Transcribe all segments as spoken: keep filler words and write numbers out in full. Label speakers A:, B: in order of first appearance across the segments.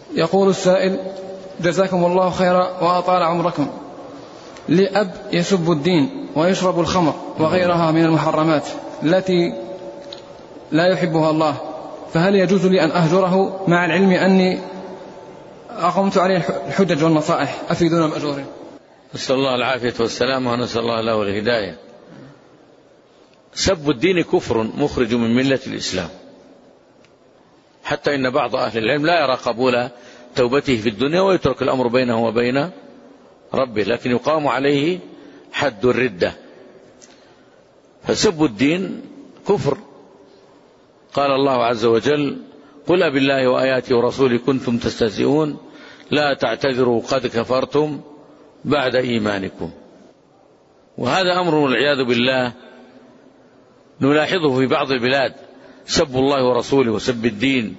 A: يقول السائل: جزاكم الله خيرا وأطال عمركم، لأب يسب الدين ويشرب الخمر وغيرها من المحرمات التي لا يحبها الله، فهل يجوز لي أن أهجره مع العلم أني أقمت عليه الحجج والنصائح؟ أفيدونا مأجورين.
B: نسأل الله العافية والسلام ونسأل الله له الهداية. سب الدين كفر مخرج من ملة الإسلام، حتى إن بعض أهل العلم لا يرى قبول توبته في الدنيا ويترك الأمر بينه وبين ربه، لكن يقام عليه حد الردة. فسب الدين كفر. قال الله عز وجل: قل أبالله وآياته ورسوله كنتم تستهزئون لا تعتذروا قد كفرتم بعد إيمانكم. وهذا أمر والعياذ بالله نلاحظه في بعض البلاد، سب الله ورسوله وسب الدين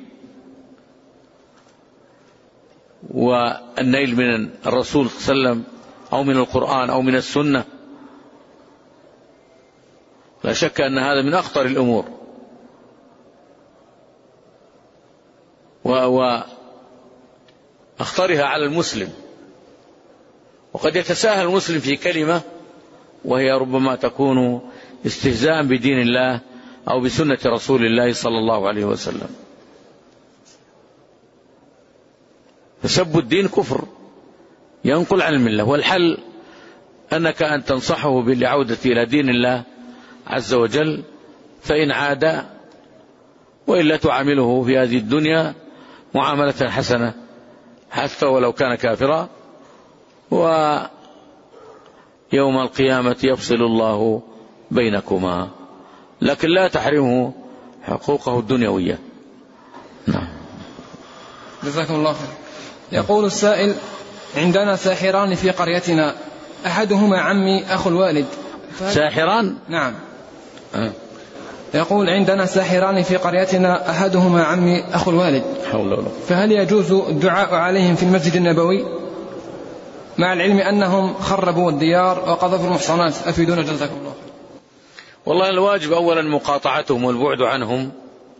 B: والنيل من الرسول صلى الله عليه وسلم أو من القرآن أو من السنة. لا شك أن هذا من أخطر الأمور، وأخطرها على المسلم. وقد يتساهل المسلم في كلمة وهي ربما تكون استهزاء بدين الله أو بسنة رسول الله صلى الله عليه وسلم. فسب الدين كفر ينقل عن الملة، والحل أنك أن تنصحه بالعودة إلى دين الله عز وجل، فإن عاد وإلا تعامله في هذه الدنيا معاملة حسنة حتى ولو كان كافرا، ويوم القيامة يفصل الله بينكما، لكن لا تحرمه حقوقه الدنيوية. نعم.
A: جزاكم الله خير. يقول السائل: عندنا ساحران في قريتنا، أحدهما عمي أخو الوالد.
B: ساحران؟
A: نعم.
B: أه.
A: يقول: عندنا ساحران في قريتنا، أحدهما عمي أخو الوالد، فهل يجوز الدعاء عليهم في المسجد النبوي مع العلم أنهم خربوا الديار وقذفوا المحصنات؟ أفيدونا جزاكم الله خير.
B: والله الواجب أولا مقاطعتهم والبعد عنهم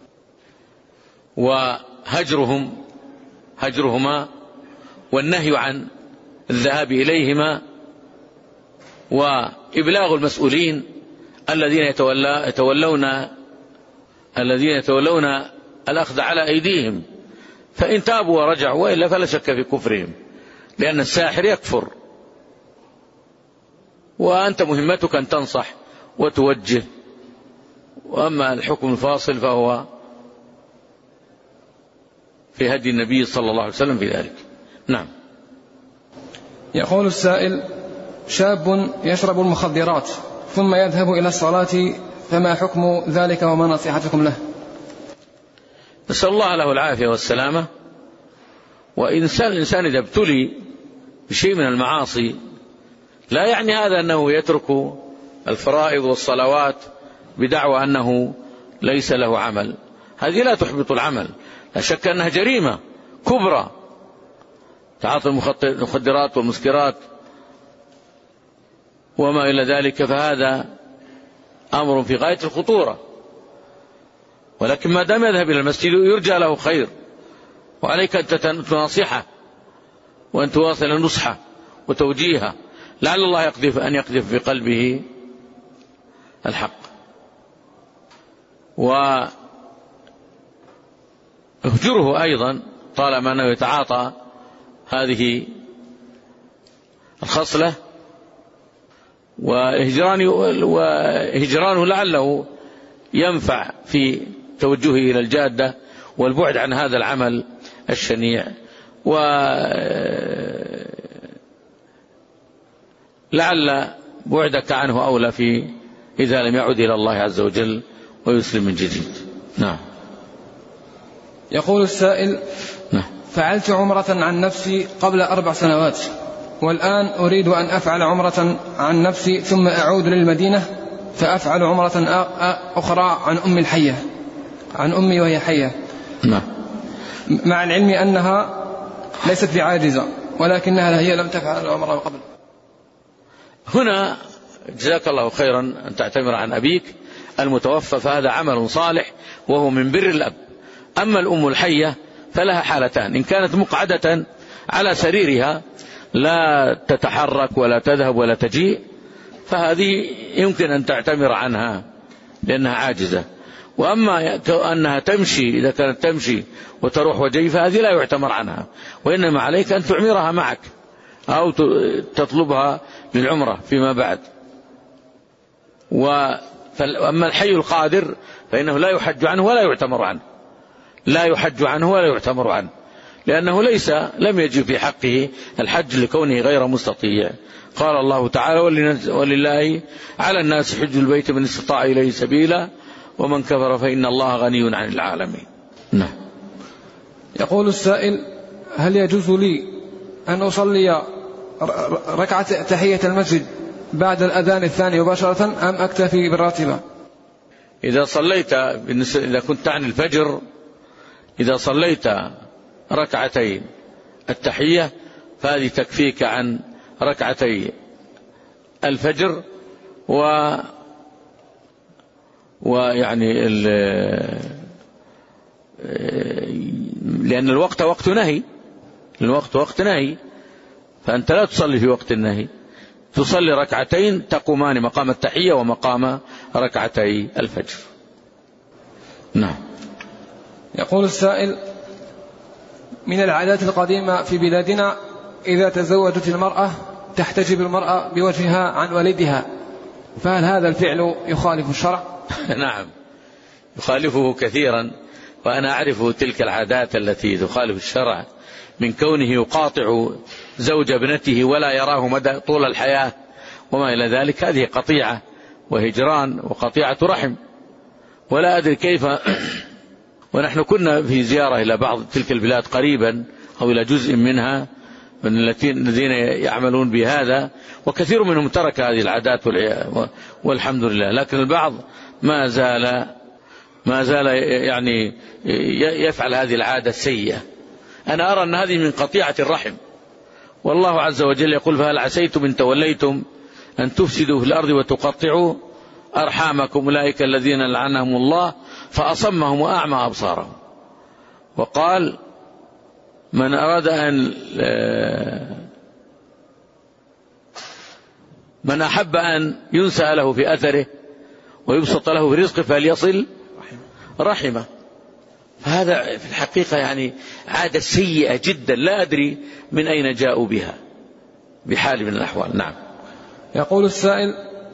B: وهجرهم هجرهما والنهي عن الذهاب إليهما، وإبلاغ المسؤولين الذين يتولى يتولون الذين يتولون الأخذ على أيديهم، فإن تابوا ورجعوا وإلا فلا شك في كفرهم، لأن الساحر يكفر، وأنت مهمتك أن تنصح وتوجه، وأما الحكم الفاصل فهو في هدي النبي صلى الله عليه وسلم في ذلك. نعم.
A: يقول السائل: شاب يشرب المخدرات ثم يذهب إلى الصلاة، فما حكم ذلك وما نصيحتكم له؟
B: نسأل الله له العافية والسلامة. وإنسان الإنسان إذا ابتلي بشيء من المعاصي لا يعني هذا أنه يترك الفرائض والصلوات بدعوى أنه ليس له عمل، هذه لا تحبط العمل، لا شك أنها جريمة كبرى، تعاطي المخدرات والمسكرات وما إلى ذلك، فهذا أمر في غاية الخطورة. ولكن ما دام يذهب إلى المسجد يرجى له خير، وعليك أن تناصحه وأن تواصل نصحه وتوجيهه، لعل الله يقذف أن يقذف في قلبه الحق. ويهجره أيضا طالما أنه يتعاطى هذه الخصلة، وهجرانه لعله ينفع في توجهه إلى الجادة والبعد عن هذا العمل الشنيع، ولعل بعدك عنه أولى في إذا لم يعد إلى الله عز وجل ويسلم من جديد. نعم.
A: يقول السائل:
B: نعم.
A: فعلت عمرة عن نفسي قبل أربع سنوات، والآن أريد أن أفعل عمرة عن نفسي ثم أعود للمدينة فأفعل عمرة أخرى عن أمي الحية عن أمي وهي حية.
B: نعم.
A: مع العلم أنها ليست بعاجزة، ولكنها هي لم تفعل العمرة قبل.
B: هنا جزاك الله خيرا أن تعتمر عن أبيك المتوفى، فهذا عمل صالح وهو من بر الأب. أما الأم الحية فلها حالتان: إن كانت مقعدة على سريرها لا تتحرك ولا تذهب ولا تجيء فهذه يمكن أن تعتمر عنها لأنها عاجزة. وأما أنها تمشي، إذا كانت تمشي وتروح وجاي فهذه لا يعتمر عنها، وإنما عليك أن تعمرها معك أو تطلبها للعمرة فيما بعد. وأما الحي القادر فإنه لا يحج عنه ولا يعتمر عنه، لا يحج عنه ولا يعتمر عنه، لأنه ليس لم يجب في حقه الحج لكونه غير مستطيع. قال الله تعالى: ولله على الناس حج البيت من استطاع إليه سبيلا ومن كفر فإن الله غني عن العالمين. نعم.
A: يقول السائل: هل يجوز لي أن أصلي ركعة تحية المسجد بعد الأذان الثاني مباشرة أم أكتفي بالراتبة؟
B: إذا صليت، إذا كنت عن الفجر، إذا صليت ركعتين التحية فهذه تكفيك عن ركعتي الفجر، و ويعني لأن الوقت وقت نهي، الوقت وقت نهي، فأنت لا تصلي في وقت النهي، تصلي ركعتين تقومان مقام التحية ومقام ركعتي الفجر. نعم.
A: يقول السائل: من العادات القديمة في بلادنا إذا تزوجت المرأة تحتجب المرأة بوجهها عن والدها، فهل هذا الفعل يخالف الشرع؟
B: نعم، يخالفه كثيرا، وأنا أعرف تلك العادات التي تخالف الشرع، من كونه يقاطع زوج ابنته ولا يراه مدى طول الحياة وما إلى ذلك. هذه قطيعة وهجران وقطيعة رحم، ولا أدري كيف. ونحن كنا في زيارة إلى بعض تلك البلاد قريبا أو إلى جزء منها من الذين يعملون بهذا، وكثير منهم ترك هذه العادات والحمد لله، لكن البعض ما زال ما زال يعني يفعل هذه العادة السيئة. أنا أرى أن هذه من قطيعة الرحم، والله عز وجل يقول: فهل عسيتم إن توليتم أن تفسدوا في الأرض وتقطعوا أرحامكم أولئك الذين لعنهم الله فأصمهم وأعمى أبصارهم. وقال: من أراد أن من أحب أن ينسى له في أثره ويبسط له في رزقه فليصل رحمه. فهذا في الحقيقة يعني عادة سيئة جدا، لا أدري من أين جاءوا بها بحال من الأحوال. نعم.
A: يقول السائل: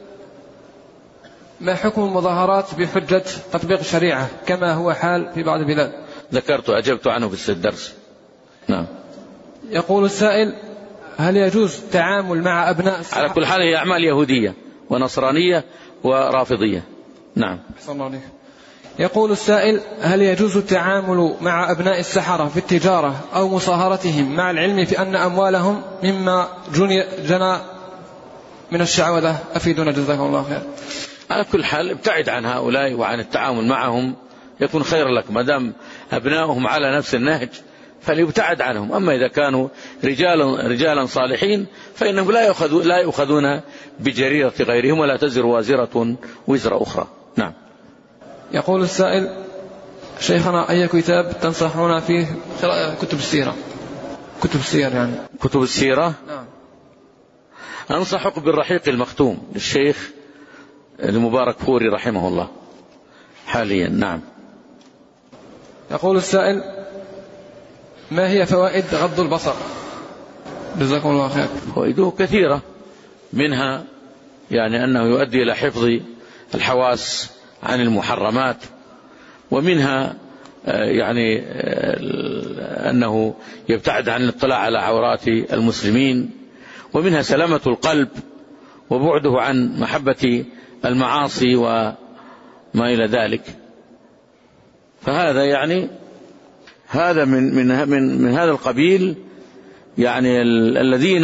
A: ما حكم المظاهرات بحجة تطبيق الشريعة كما هو حال في بعض البلاد؟
B: ذكرت أجبت عنه في الدرس. نعم.
A: يقول السائل: هل يجوز التعامل مع أبناء الصحابة؟
B: على كل حال هي أعمال يهودية ونصرانية ورافضية. نعم.
A: أحسن الله عليك. يقول السائل: هل يجوز التعامل مع أبناء السحرة في التجارة أو مصاهرتهم مع العلم في أن أموالهم مما جنى من الشعوذة؟ أفيدنا جزاكم الله خير.
B: على كل حال ابتعد عن هؤلاء وعن التعامل معهم يكون خير لك، ما دام أبنائهم على نفس النهج فليبتعد عنهم. أما إذا كانوا رجالا رجالا صالحين فإنهم لا يأخذون لا يأخذون بجريرة غيرهم، ولا تزر وازرة وزر أخرى. نعم.
A: يقول السائل: شيخنا، أي كتاب تنصحون فيه كتب السيرة؟ كتب السير يعني.
B: كتب السيرة؟
A: نعم.
B: أنصحك بالرحيق المختوم للشيخ المبارك فوري رحمه الله حاليا. نعم.
A: يقول السائل: ما هي فوائد غض البصر؟ جزاكم الله خير.
B: فوائده كثيرة، منها يعني أنه يؤدي إلى حفظ الحواس عن المحرمات، ومنها يعني أنه يبتعد عن الاطلاع على عورات المسلمين، ومنها سلامة القلب وبعده عن محبة المعاصي وما إلى ذلك. فهذا يعني هذا من من من, من هذا القبيل، يعني الذين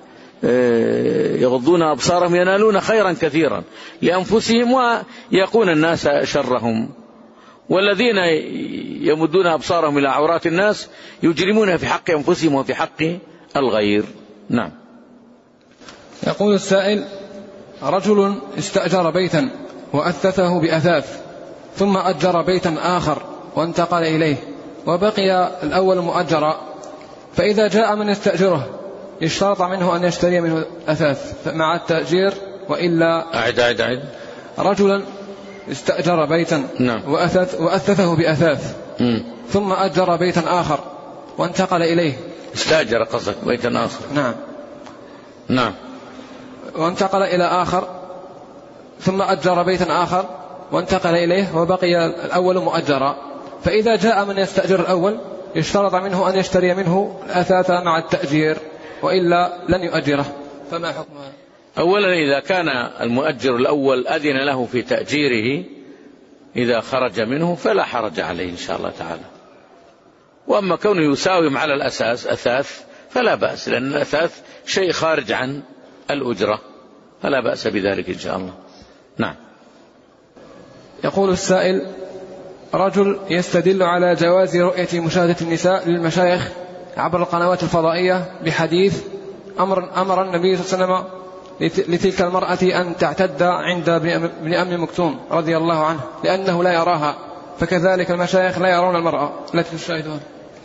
B: يغضون أبصارهم ينالون خيرا كثيرا لأنفسهم ويقون الناس شرهم، والذين يمدون أبصارهم إلى عورات الناس يجرمون في حق أنفسهم وفي حق الغير. نعم.
A: يقول السائل: رجل استأجر بيتا وأثثه بأثاث ثم أجر بيتا آخر وانتقل إليه، وبقي الأول مؤجرا، فإذا جاء من يستأجره اشترط منه أن يشتري منه أثاث مع التأجير وإلا.
B: أعد أعد أعد.
A: رجلا استأجر بيتا نعم. وأثث وأثثه بأثاث م. ثم أجر بيتا آخر وانتقل إليه.
B: استأجر قصدك بيتا آخر.
A: نعم
B: نعم.
A: وانتقل إلى آخر ثم أجر بيتا آخر وانتقل إليه وبقي الأول مؤجرا، فإذا جاء من يستأجر الأول اشترط منه أن يشتري منه الأثاث مع التأجير وإلا لن يؤجره، فما حكمها؟
B: أولا إذا كان المؤجر الأول أذن له في تأجيره إذا خرج منه فلا حرج عليه إن شاء الله تعالى. وأما كونه يساوم على الأساس أثاث فلا بأس، لأن الأثاث شيء خارج عن الأجرة فلا بأس بذلك إن شاء الله. نعم.
A: يقول السائل: رجل يستدل على جواز رؤية مشاهدة النساء للمشايخ عبر القنوات الفضائية بحديث أمر, أمر النبي صلى الله عليه وسلم لتلك المرأة أن تعتد عند ابن أم مكتوم رضي الله عنه لأنه لا يراها، فكذلك المشايخ لا يرون المرأة التي تشاهدها.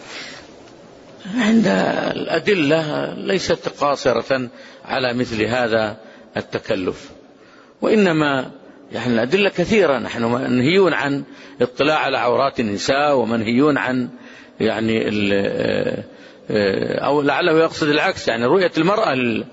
B: عند الأدلة ليست قاصرة على مثل هذا التكلف، وإنما يعني الأدلة كثيرة. نحن منهيون عن اطلاع على عورات النساء ومنهيون عن يعني أو لعله يقصد العكس، يعني رؤية المرأة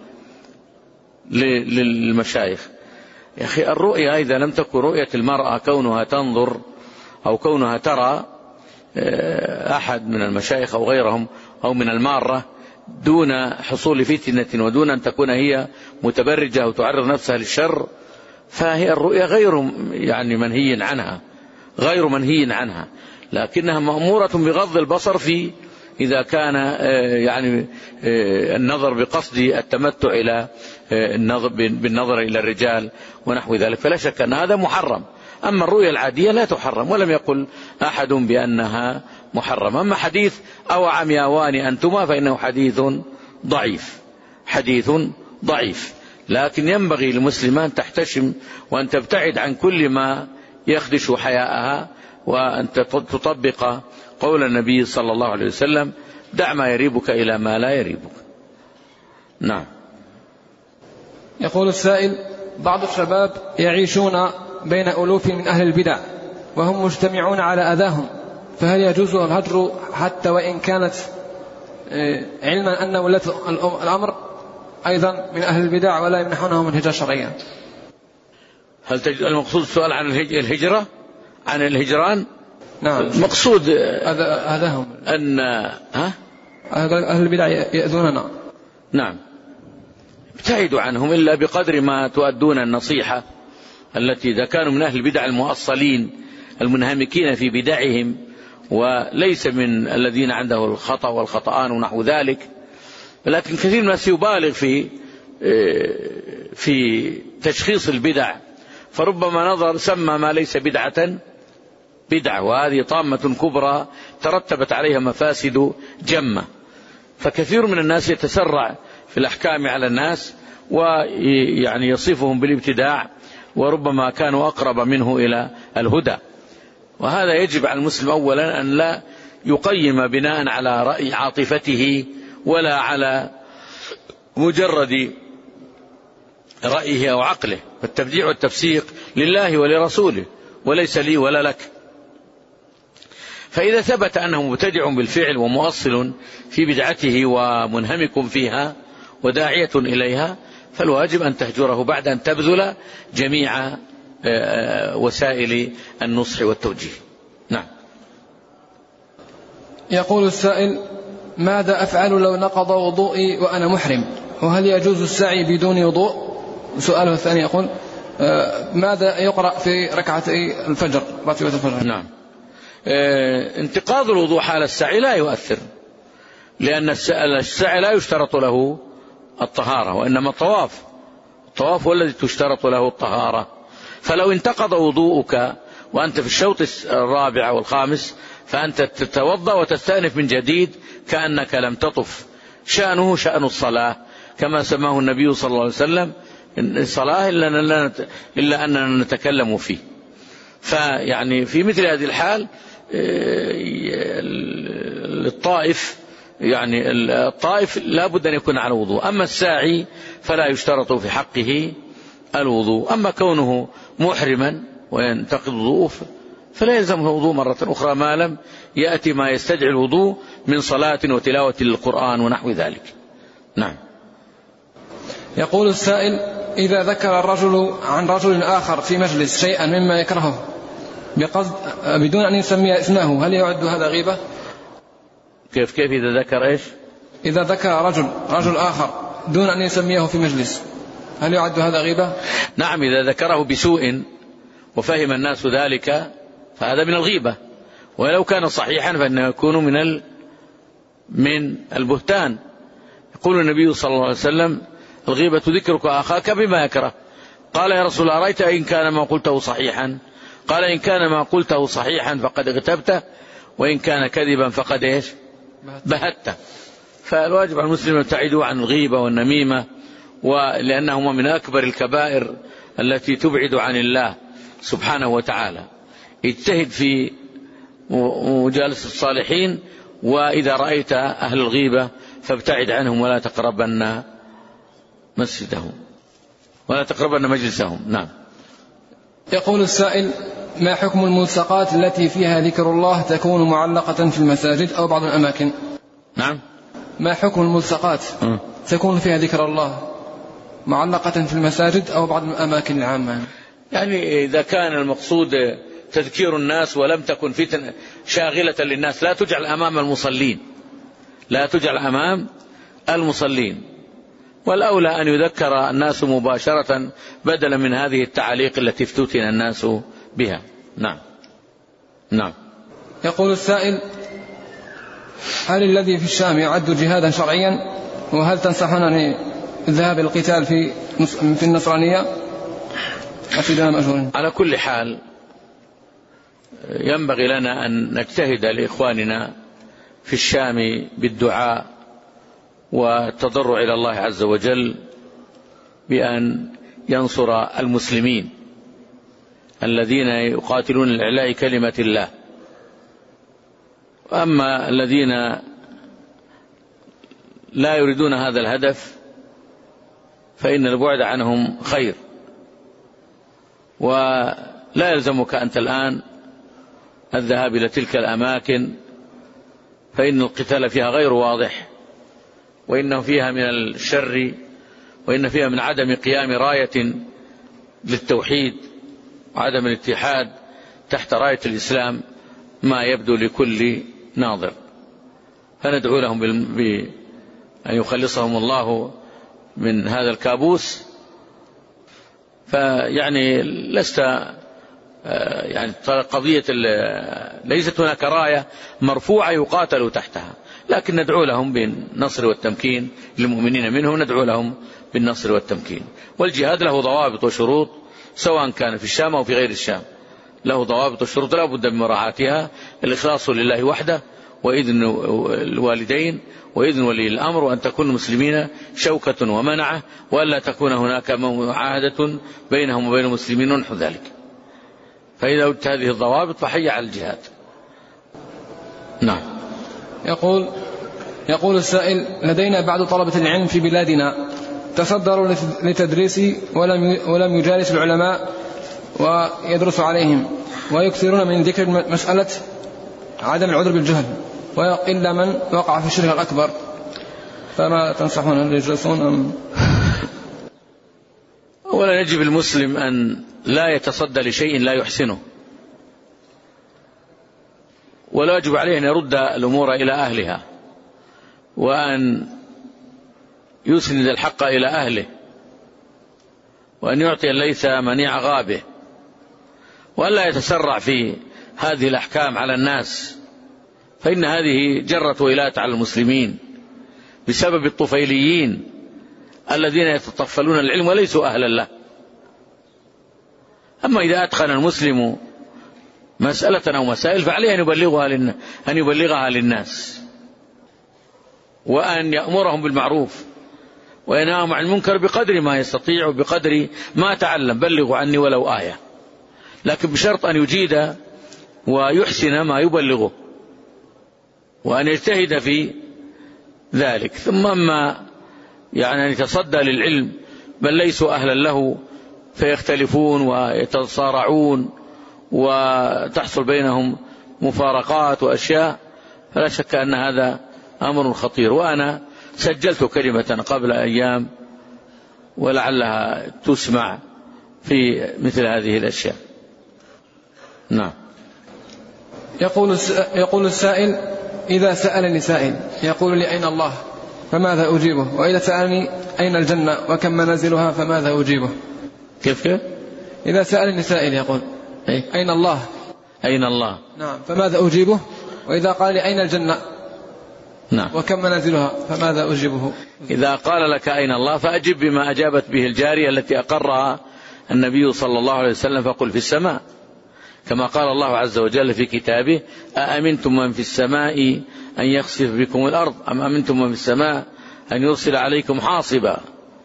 B: للمشايخ. يا أخي الرؤية إذا لم تكن رؤية المرأة كونها تنظر أو كونها ترى أحد من المشايخ أو غيرهم أو من المارة دون حصول فتنة ودون أن تكون هي متبرجة أو تعرض نفسها للشر، فهي الرؤية غير يعني منهي عنها غير منهي عنها لكنها مأمورة بغض البصر في إذا كان يعني النظر بقصد التمتع إلى النظر بالنظر إلى الرجال ونحو ذلك، فلا شك أن هذا محرم. أما الرؤية العادية لا تحرم، ولم يقل أحد بأنها محرم. أما حديث أو عمياوان أنتما فإنه حديث ضعيف حديث ضعيف لكن ينبغي للمسلمان تحتشم وأن تبتعد عن كل ما يخدش حياءها، وأن تطبق قول النبي صلى الله عليه وسلم: دع ما يريبك إلى ما لا يريبك. نعم.
A: يقول السائل: بعض الشباب يعيشون بين ألوف من أهل البدع وهم مجتمعون على أذاهم، فهل يجوز الهجر حتى وإن كانت علما أن ولاة الأمر أيضا من أهل البدع ولا يمنحونهم الهجرة شرعيا؟
B: هل المقصود السؤال عن الهجرة عن الهجران؟
A: نعم.
B: المقصود
A: أذاهم
B: أن ها
A: أهل البدع يأذوننا.
B: نعم. ابتعدوا عنهم إلا بقدر ما تؤدون النصيحة التي إذا كانوا من أهل البدع المؤصلين المنهمكين في بدعهم وليس من الذين عنده الخطأ والخطآن ونحو ذلك. لكن كثير من الناس يبالغ في في تشخيص البدع، فربما نظر سمى ما ليس بدعة بدعة، وهذه طامة كبرى ترتبت عليها مفاسد جمة. فكثير من الناس يتسرع في الأحكام على الناس ويعني يصفهم بالابتداع، وربما كانوا أقرب منه إلى الهدى. وهذا يجب على المسلم أولا أن لا يقيم بناء على رأي عاطفته ولا على مجرد رأيه أو عقله، فالتبديع والتفسيق لله ولرسوله وليس لي ولا لك. فإذا ثبت أنه مبتدع بالفعل ومؤصل في بدعته ومنهمك فيها وداعية إليها، فالواجب أن تهجره بعد أن تبذل جميع وسائل النصح والتوجيه. نعم.
A: يقول السائل: ماذا أفعل لو نقض وضوئي وأنا محرم، وهل يجوز السعي بدون وضوء؟ سؤاله الثاني يقول: ماذا يقرأ في ركعتي الفجر راتبة الفجر؟
B: نعم. انتقاض الوضوء حال السعي لا يؤثر، لأن السعي لا يشترط له الطهارة، وإنما الطواف الطواف هو الذي تشترط له الطهارة. فلو انتقض وضوءك وأنت في الشوط الرابع والخامس فأنت تتوضأ وتستأنف من جديد كأنك لم تطف. شأنه شأن الصلاة كما سماه النبي صلى الله عليه وسلم: الصلاة إلا أننا نتكلم فيه. فيعني في مثل هذه الحال الطائف يعني الطائف لا بد أن يكون على وضوء، أما الساعي فلا يشترط في حقه الوضوء. أما كونه محرما وينتقض وضوءه فلا يلزمه وضوء مرة أخرى ما لم يأتي ما يستدعي الوضوء من صلاة وتلاوة للقرآن ونحو ذلك. نعم.
A: يقول السائل: إذا ذكر الرجل عن رجل آخر في مجلس شيئا مما يكرهه بقصد بدون أن يسمي اسمه، هل يعد هذا غيبة؟
B: كيف كيف إذا ذكر إيش؟
A: إذا ذكر رجل رجل آخر دون أن يسميه في مجلس، هل يعد هذا غيبة؟
B: نعم، إذا ذكره بسوء وفهم الناس ذلك فهذا من الغيبة، ولو كان صحيحا فإنه يكون من ال... من البهتان. يقول النبي صلى الله عليه وسلم: الغيبة ذكرك أخاك بما يكره. قال: يا رسول الله، أرأيت إن كان ما قلته صحيحا؟ قال: إن كان ما قلته صحيحا فقد اغتبته، وإن كان كذبا فقد إيش؟ بهته. فالواجب على المسلم يبتعدوا عن الغيبة والنميمة، ولأنهما من أكبر الكبائر التي تبعد عن الله سبحانه وتعالى. اجتهد في مجالسة الصالحين، وإذا رأيت أهل الغيبة فابتعد عنهم ولا تقربن مسجدهم ولا تقربن مجلسهم. نعم.
A: يقول السائل: ما حكم الملصقات التي فيها ذكر الله تكون معلقة في المساجد أو بعض الأماكن؟
B: نعم.
A: ما حكم الملصقات م. تكون فيها ذكر الله معلقة في المساجد أو بعض الأماكن العامة؟
B: يعني إذا كان المقصود تذكير الناس ولم تكن فتنة شاغلة للناس لا تجعل أمام المصلين، لا تجعل أمام المصلين، والأولى أن يذكر الناس مباشرة بدلا من هذه التعاليق التي افتتن الناس بها. نعم. نعم.
A: يقول السائل: هل الذي في الشام يعد جهادا شرعيا؟ وهل تنصحونني بالذهاب القتال في في النصرانية؟ أفيدنا مأجورين.
B: على كل حال ينبغي لنا أن نجتهد لإخواننا في الشام بالدعاء والتضرع إلى الله عز وجل بأن ينصر المسلمين الذين يقاتلون لإعلاء كلمة الله. وأما الذين لا يريدون هذا الهدف فإن البعد عنهم خير، ولا يلزمك أنت الآن الذهاب إلى تلك الأماكن، فإن القتال فيها غير واضح، وإنه فيها من الشر، وإن فيها من عدم قيام راية للتوحيد وعدم الاتحاد تحت راية الإسلام ما يبدو لكل ناظر. فندعو لهم بأن يخلصهم الله من هذا الكابوس. فيعني لست يعني قضية ليست هناك راية مرفوعة يقاتل تحتها، لكن ندعو لهم بالنصر والتمكين للمؤمنين منه، ندعو لهم بالنصر والتمكين. والجهاد له ضوابط وشروط سواء كان في الشام أو في غير الشام، له ضوابط وشروط لا بد من مراعاتها: الإخلاص لله وحده، وإذن الوالدين، وإذن ولي الأمر، وأن تكون المسلمين شوكة ومنعة، وألا تكون هناك معاهدة بينهم وبين المسلمين ونحو ذلك. فإذا وجدت هذه الضوابط فحي على الجهاد. نعم.
A: يقول يقول السائل: لدينا بعض طلبة العلم في بلادنا تصدروا لتدريس ولم ولم يجالس العلماء ويدرس عليهم، ويكثرون من ذكر مسألة عدم العذر بالجهل، وإلا من وقع في الشرك الأكبر، فما تنصحون أن يجلسون أم؟
B: ولا يجب المسلم أن لا يتصدى لشيء لا يحسنه، ولا يجب عليه أن يرد الأمور إلى أهلها، وأن يسند الحق إلى أهله، وأن يعطي الليث منيع غابه، وأن لا يتسرع في هذه الأحكام على الناس، فإن هذه جرت ويلات على المسلمين بسبب الطفيليين الذين يتطفلون العلم وليسوا أهلا له. أما إذا أتقن المسلم مسألة أو مسائل فعليه أن يبلغها للناس, أن يبلغها للناس وأن يأمرهم بالمعروف وينهاهم عن المنكر بقدر ما يستطيع وبقدر ما تعلم. بلغوا عني ولو آية، لكن بشرط أن يجيد ويحسن ما يبلغه، وأن يجتهد في ذلك. ثم أما يعني أن يتصدى للعلم بل ليسوا أهلا له فيختلفون ويتصارعون وتحصل بينهم مفارقات وأشياء، فلا شك أن هذا أمر خطير. وأنا سجلت كلمة قبل أيام ولعلها تسمع في مثل هذه الأشياء. نعم.
A: يقول يقول السائل: إذا سألني سائل يقول لي أين الله فماذا أجيبه؟ وإذا سألني أين الجنة وكم منازلها فماذا أجيبه؟
B: كيف كيف؟
A: إذا سألني سائل يقول
B: إيه؟
A: أين الله؟
B: أين الله؟
A: نعم. فماذا أجيبه؟ وإذا قال لي أين الجنة؟
B: نعم.
A: وكم منازلها فماذا أجيبه؟
B: إذا قال لك أين الله فأجب بما أجابت به الجارية التي أقرها النبي صلى الله عليه وسلم، فقل في السماء، كما قال الله عز وجل في كتابه: أأمنتم من في السماء أن يخسف بكم الأرض أم أمنتم من في السماء أن يرسل عليكم حاصبا.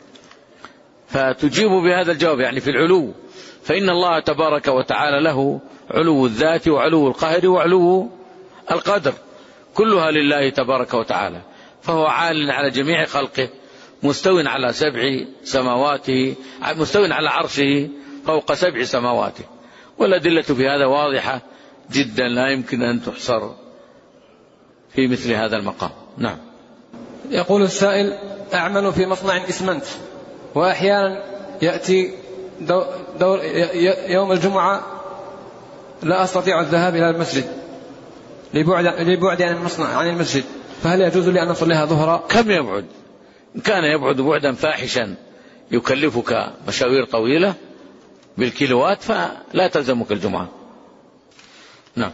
B: فتجيب بهذا الجواب يعني في العلو، فإن الله تبارك وتعالى له علو الذات وعلو القهر وعلو القدر، كلها لله تبارك وتعالى، فهو عال على جميع خلقه، مستو على سبع سماواته، مستو على عرشه فوق سبع سماواته. والأدلة في هذا واضحة جدا لا يمكن أن تحصر في مثل هذا المقام. نعم.
A: يقول السائل: أعمل في مصنع إسمنت، وأحيانا يأتي دو دور يوم الجمعة لا أستطيع الذهاب إلى المسجد لبعد لبعد عن المصنع عن المسجد، فهل يجوز لي أن أصليها ظهرا؟
B: كم يبعد؟ إن كان يبعد بعدا فاحشا يكلفك مشاوير طويلة بالكيلوات فلا تلزمك الجمعة. نعم.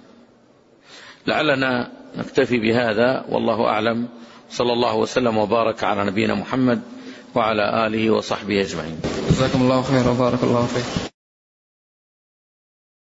B: لعلنا نكتفي بهذا والله أعلم. صلى الله وسلم وبارك على نبينا محمد وعلى آله وصحبه أجمعين.
A: جزاكم الله خيرا وبارك الله فيك.